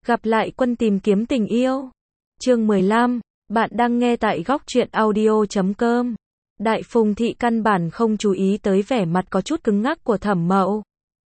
Gặp lại quân tìm kiếm tình yêu. Chương 15, bạn đang nghe tại góc truyện audio.com. Đại Phùng Thị căn bản không chú ý tới vẻ mặt có chút cứng ngắc của Thẩm Mậu.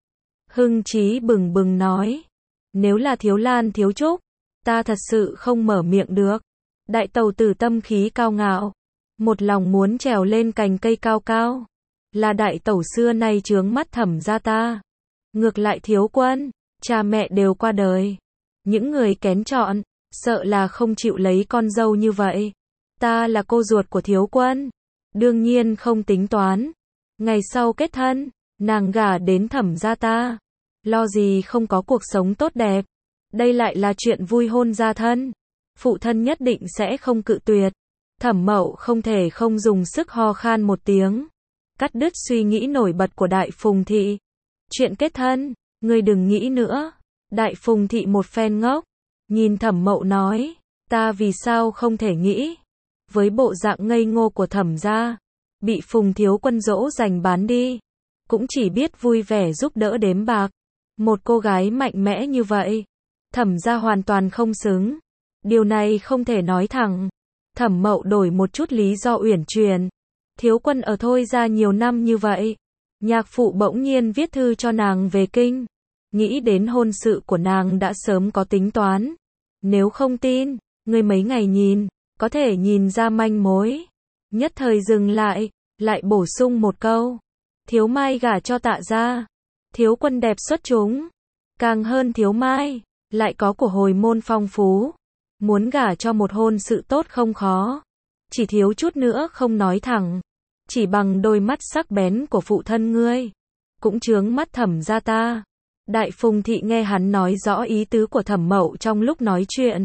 Hưng chí bừng bừng nói, nếu là Thiếu Lan Thiếu Trúc, ta thật sự không mở miệng được. Đại tẩu tử tâm khí cao ngạo, một lòng muốn trèo lên cành cây cao cao. Là đại tẩu xưa nay chướng mắt Thẩm gia ta. Ngược lại Thiếu Quân, cha mẹ đều qua đời. Những người kén chọn, sợ là không chịu lấy con dâu như vậy. Ta là cô ruột của Thiếu Quân, đương nhiên không tính toán. Ngày sau kết thân, nàng gả đến Thẩm gia ta. Lo gì không có cuộc sống tốt đẹp. Đây lại là chuyện vui hôn gia thân. Phụ thân nhất định sẽ không cự tuyệt. Thẩm Mậu không thể không dùng sức ho khan một tiếng. Cắt đứt suy nghĩ nổi bật của Đại Phùng Thị. Chuyện kết thân, ngươi đừng nghĩ nữa. Đại Phùng Thị một phen ngốc, nhìn Thẩm Mậu nói, ta vì sao không thể nghĩ. Với bộ dạng ngây ngô của Thẩm gia, bị Phùng Thiếu Quân dỗ dành bán đi, cũng chỉ biết vui vẻ giúp đỡ đếm bạc. Một cô gái mạnh mẽ như vậy, Thẩm gia hoàn toàn không xứng. Điều này không thể nói thẳng. Thẩm Mậu đổi một chút lý do uyển chuyển. Thiếu Quân ở Thôi gia nhiều năm như vậy, nhạc phụ bỗng nhiên viết thư cho nàng về kinh. Nghĩ đến hôn sự của nàng đã sớm có tính toán. Nếu không tin, ngươi mấy ngày nhìn, có thể nhìn ra manh mối. Nhất thời dừng lại bổ sung một câu. Thiếu Mai gả cho Tạ gia. Thiếu Quân đẹp xuất chúng. Càng hơn Thiếu Mai, lại có của hồi môn phong phú. Muốn gả cho một hôn sự tốt không khó. Chỉ thiếu chút nữa không nói thẳng. Chỉ bằng đôi mắt sắc bén của phụ thân ngươi, cũng chướng mắt Thẩm gia ta. Đại Phùng Thị nghe hắn nói rõ ý tứ của Thẩm Mậu trong lúc nói chuyện.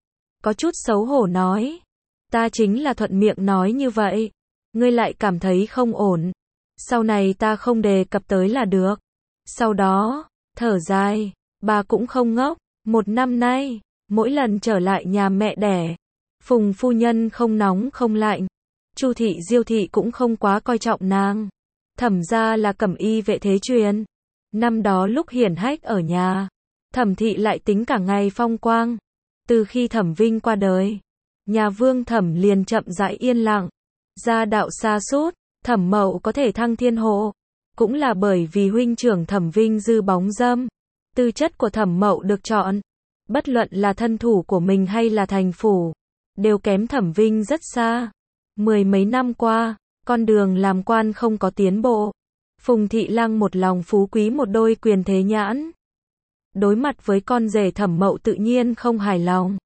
Có chút xấu hổ nói. Ta chính là thuận miệng nói như vậy. Ngươi lại cảm thấy không ổn. Sau này ta không đề cập tới là được. Sau đó, thở dài, bà cũng không ngốc. Một năm nay, mỗi lần trở lại nhà mẹ đẻ, Phùng phu nhân không nóng không lạnh. Chu thị Diêu thị cũng không quá coi trọng nàng. Thẩm gia là cẩm y vệ thế truyền. Năm đó lúc hiển hách ở nhà, Thẩm thị lại tính cả ngày phong quang. Từ khi Thẩm Vinh qua đời, nhà Vương Thẩm liền chậm rãi yên lặng. Gia đạo sa sút, Thẩm Mậu có thể thăng thiên hộ, cũng là bởi vì huynh trưởng Thẩm Vinh dư bóng dâm. Tư chất của Thẩm Mậu được chọn, bất luận là thân thủ của mình hay là thành phủ, đều kém Thẩm Vinh rất xa. Mười mấy năm qua, con đường làm quan không có tiến bộ. Phùng Thị Lang một lòng phú quý một đôi quyền thế nhãn. Đối mặt với con rể Thẩm Mậu tự nhiên không hài lòng.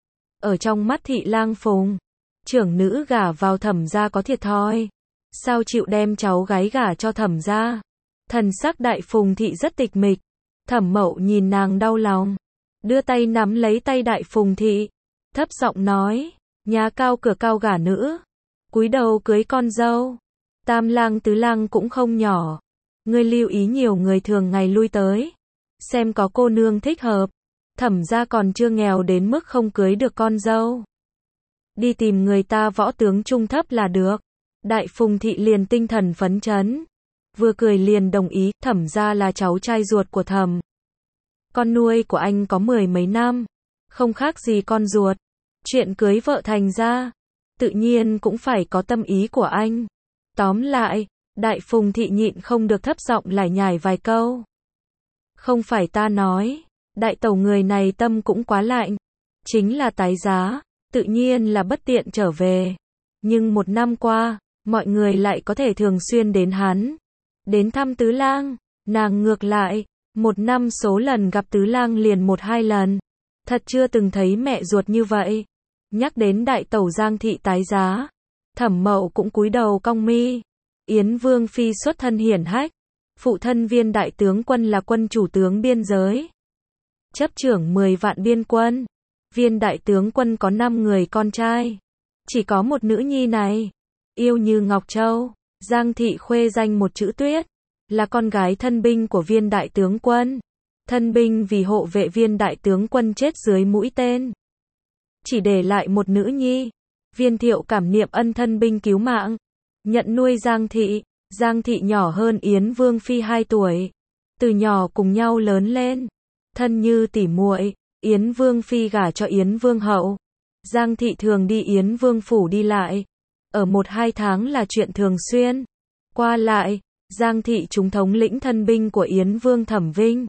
Ở trong mắt Thị Lang Phùng, trưởng nữ gả vào Thẩm gia có thiệt thòi. Sao chịu đem cháu gái gả cho Thẩm gia? Thần sắc Đại Phùng Thị rất tịch mịch. Thẩm Mậu nhìn nàng đau lòng, đưa tay nắm lấy tay Đại Phùng Thị, thấp giọng nói, nhà cao cửa cao gả nữ, cúi đầu cưới con dâu. Tam lang tứ lang cũng không nhỏ. Ngươi lưu ý nhiều người thường ngày lui tới, xem có cô nương thích hợp. Thẩm gia còn chưa nghèo đến mức không cưới được con dâu. Đi tìm người ta võ tướng trung thấp là được. Đại Phùng Thị liền tinh thần phấn chấn, vừa cười liền đồng ý. Thẩm gia là cháu trai ruột của Thẩm. Con nuôi của anh có mười mấy năm, không khác gì con ruột. Chuyện cưới vợ thành ra, tự nhiên cũng phải có tâm ý của anh. Tóm lại, Đại Phùng Thị nhịn không được thấp giọng lải nhải vài câu. Không phải ta nói, đại tẩu người này tâm cũng quá lạnh. Chính là tái giá, tự nhiên là bất tiện trở về. Nhưng một năm qua, mọi người lại có thể thường xuyên đến hắn. Đến thăm tứ lang, nàng ngược lại, một năm số lần gặp tứ lang liền một hai lần. Thật chưa từng thấy mẹ ruột như vậy. Nhắc đến đại tẩu Giang Thị tái giá, Thẩm Mậu cũng cúi đầu cong mi. Yến Vương phi xuất thân hiển hách, phụ thân Viên đại tướng quân là quân chủ tướng biên giới, chấp trưởng 10 vạn biên quân. Viên đại tướng quân có 5 người con trai, chỉ có một nữ nhi này, yêu như Ngọc Châu. Giang Thị khuê danh một chữ Tuyết, là con gái thân binh của Viên đại tướng quân. Thân binh vì hộ vệ Viên đại tướng quân chết dưới mũi tên, chỉ để lại một nữ nhi. Viên Thiệu cảm niệm ân thân binh cứu mạng, nhận nuôi Giang Thị. Giang Thị nhỏ hơn Yến Vương phi 2 tuổi, từ nhỏ cùng nhau lớn lên, thân như tỉ muội. Yến Vương phi gả cho Yến Vương hậu. Giang thị thường đi Yến Vương phủ đi lại. Ở 1-2 tháng là chuyện thường xuyên. Qua lại, Giang thị chúng thống lĩnh thân binh của Yến Vương Thẩm Vinh.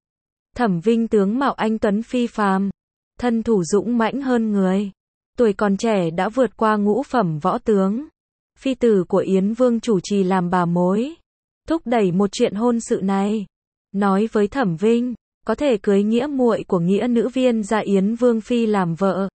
Thẩm Vinh tướng mạo anh tuấn phi phàm, thân thủ dũng mãnh hơn người. Tuổi còn trẻ đã vượt qua ngũ phẩm võ tướng. Phi tử của Yến Vương chủ trì làm bà mối, thúc đẩy một chuyện hôn sự này. Nói với Thẩm Vinh, có thể cưới nghĩa muội của nghĩa nữ viên gia Yến Vương phi làm vợ.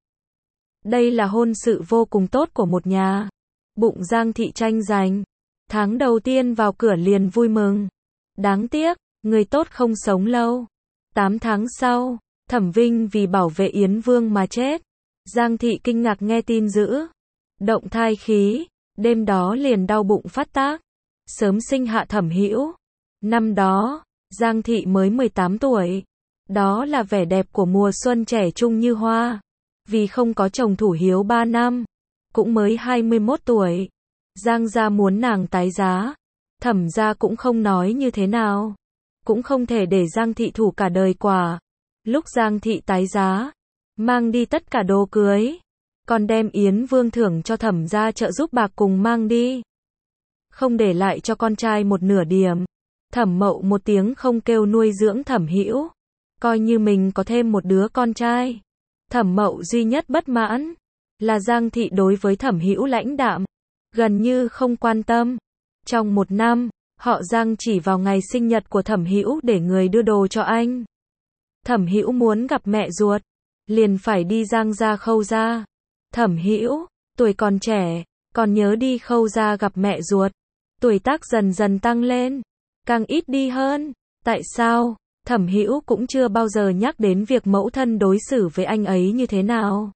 Đây là hôn sự vô cùng tốt của một nhà. Bụng Giang thị tranh giành. Tháng đầu tiên vào cửa liền vui mừng. Đáng tiếc, người tốt không sống lâu. 8 tháng sau, Thẩm Vinh vì bảo vệ Yến Vương mà chết. Giang thị kinh ngạc nghe tin dữ. Động thai khí, đêm đó liền đau bụng phát tác. Sớm sinh hạ Thẩm Hữu. Năm đó, Giang thị mới 18 tuổi. Đó là vẻ đẹp của mùa xuân trẻ trung như hoa. Vì không có chồng thủ hiếu 3 năm, cũng mới 21 tuổi. Giang gia muốn nàng tái giá. Thẩm gia cũng không nói như thế nào. Cũng không thể để Giang thị thủ cả đời quả. Lúc Giang thị tái giá, mang đi tất cả đồ cưới, còn đem Yến Vương thưởng cho Thẩm gia trợ giúp bạc cùng mang đi. Không để lại cho con trai một nửa điểm. Thẩm Mậu một tiếng không kêu nuôi dưỡng Thẩm Hữu, coi như mình có thêm một đứa con trai. Thẩm Mậu duy nhất bất mãn là Giang thị đối với Thẩm Hữu lãnh đạm, gần như không quan tâm. Trong 1 năm, họ Giang chỉ vào ngày sinh nhật của Thẩm Hữu để người đưa đồ cho anh. Thẩm Hữu muốn gặp mẹ ruột, liền phải đi Giang gia Khâu gia. Thẩm Hữu, tuổi còn trẻ, còn nhớ đi Khâu gia gặp mẹ ruột. Tuổi tác dần dần tăng lên, càng ít đi hơn. Tại sao? Thẩm Hữu cũng chưa bao giờ nhắc đến việc mẫu thân đối xử với anh ấy như thế nào.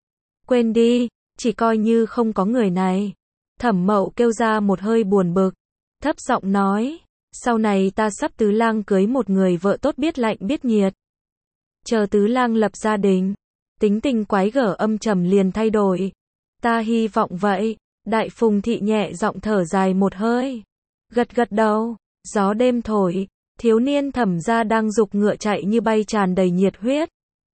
Quên đi, chỉ coi như không có người này. Thẩm Mậu kêu ra một hơi buồn bực, thấp giọng nói, sau này ta sắp tứ lang cưới một người vợ tốt biết lạnh biết nhiệt. Chờ tứ lang lập gia đình, tính tình quái gở âm trầm liền thay đổi. Ta hy vọng vậy. Đại Phùng thị nhẹ giọng thở dài một hơi, gật gật đầu. Gió đêm thổi, thiếu niên Thẩm gia đang giục ngựa chạy như bay tràn đầy nhiệt huyết.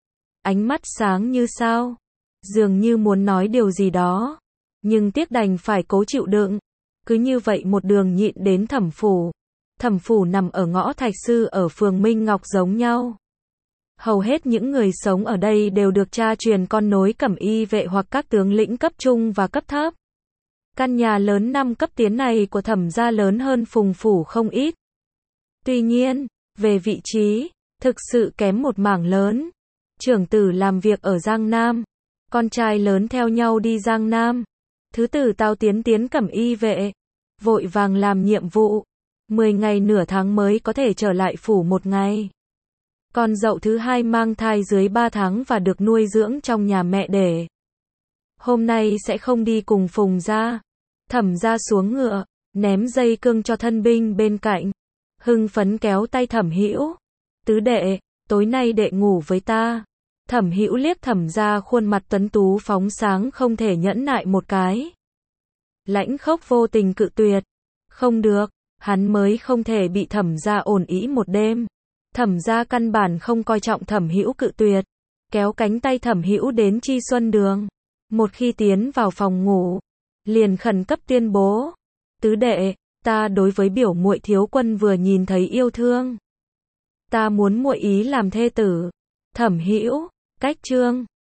Ánh mắt sáng như sao, dường như muốn nói điều gì đó, nhưng tiếc đành phải cố chịu đựng. Cứ như vậy một đường nhịn đến Thẩm phủ. Thẩm phủ nằm ở ngõ Thạch Sư ở phường Minh Ngọc giống nhau. Hầu hết những người sống ở đây đều được cha truyền con nối cẩm y vệ hoặc các tướng lĩnh cấp trung và cấp thấp. Căn nhà lớn 5 cấp tiến này của Thẩm gia lớn hơn Phùng phủ không ít. Tuy nhiên, về vị trí, thực sự kém một mảng lớn. Trưởng tử làm việc ở Giang Nam, con trai lớn theo nhau đi Giang Nam. Thứ tử Tào tiến cẩm y vệ, vội vàng làm nhiệm vụ. 10 ngày nửa tháng mới có thể trở lại phủ 1 ngày. Con dậu thứ hai mang thai dưới 3 tháng và được nuôi dưỡng trong nhà mẹ đẻ. Hôm nay sẽ không đi cùng Phùng gia. Thẩm gia xuống ngựa, ném dây cương cho thân binh bên cạnh. Hưng phấn kéo tay Thẩm Hữu. Tứ đệ, tối nay đệ ngủ với ta. Thẩm Hữu liếc Thẩm gia khuôn mặt tuấn tú phóng sáng không thể nhẫn nại một cái. Lãnh Khốc vô tình cự tuyệt. Không được, hắn mới không thể bị Thẩm gia ồn ĩ một đêm. Thẩm gia căn bản không coi trọng Thẩm Hữu cự tuyệt. Kéo cánh tay Thẩm Hữu đến Chi Xuân Đường. Một khi tiến vào phòng ngủ, liền khẩn cấp tuyên bố. Tứ đệ, ta đối với biểu muội Thiếu Quân vừa nhìn thấy yêu thương. Ta muốn muội ý làm thê tử. Thẩm Hữu, cách chương.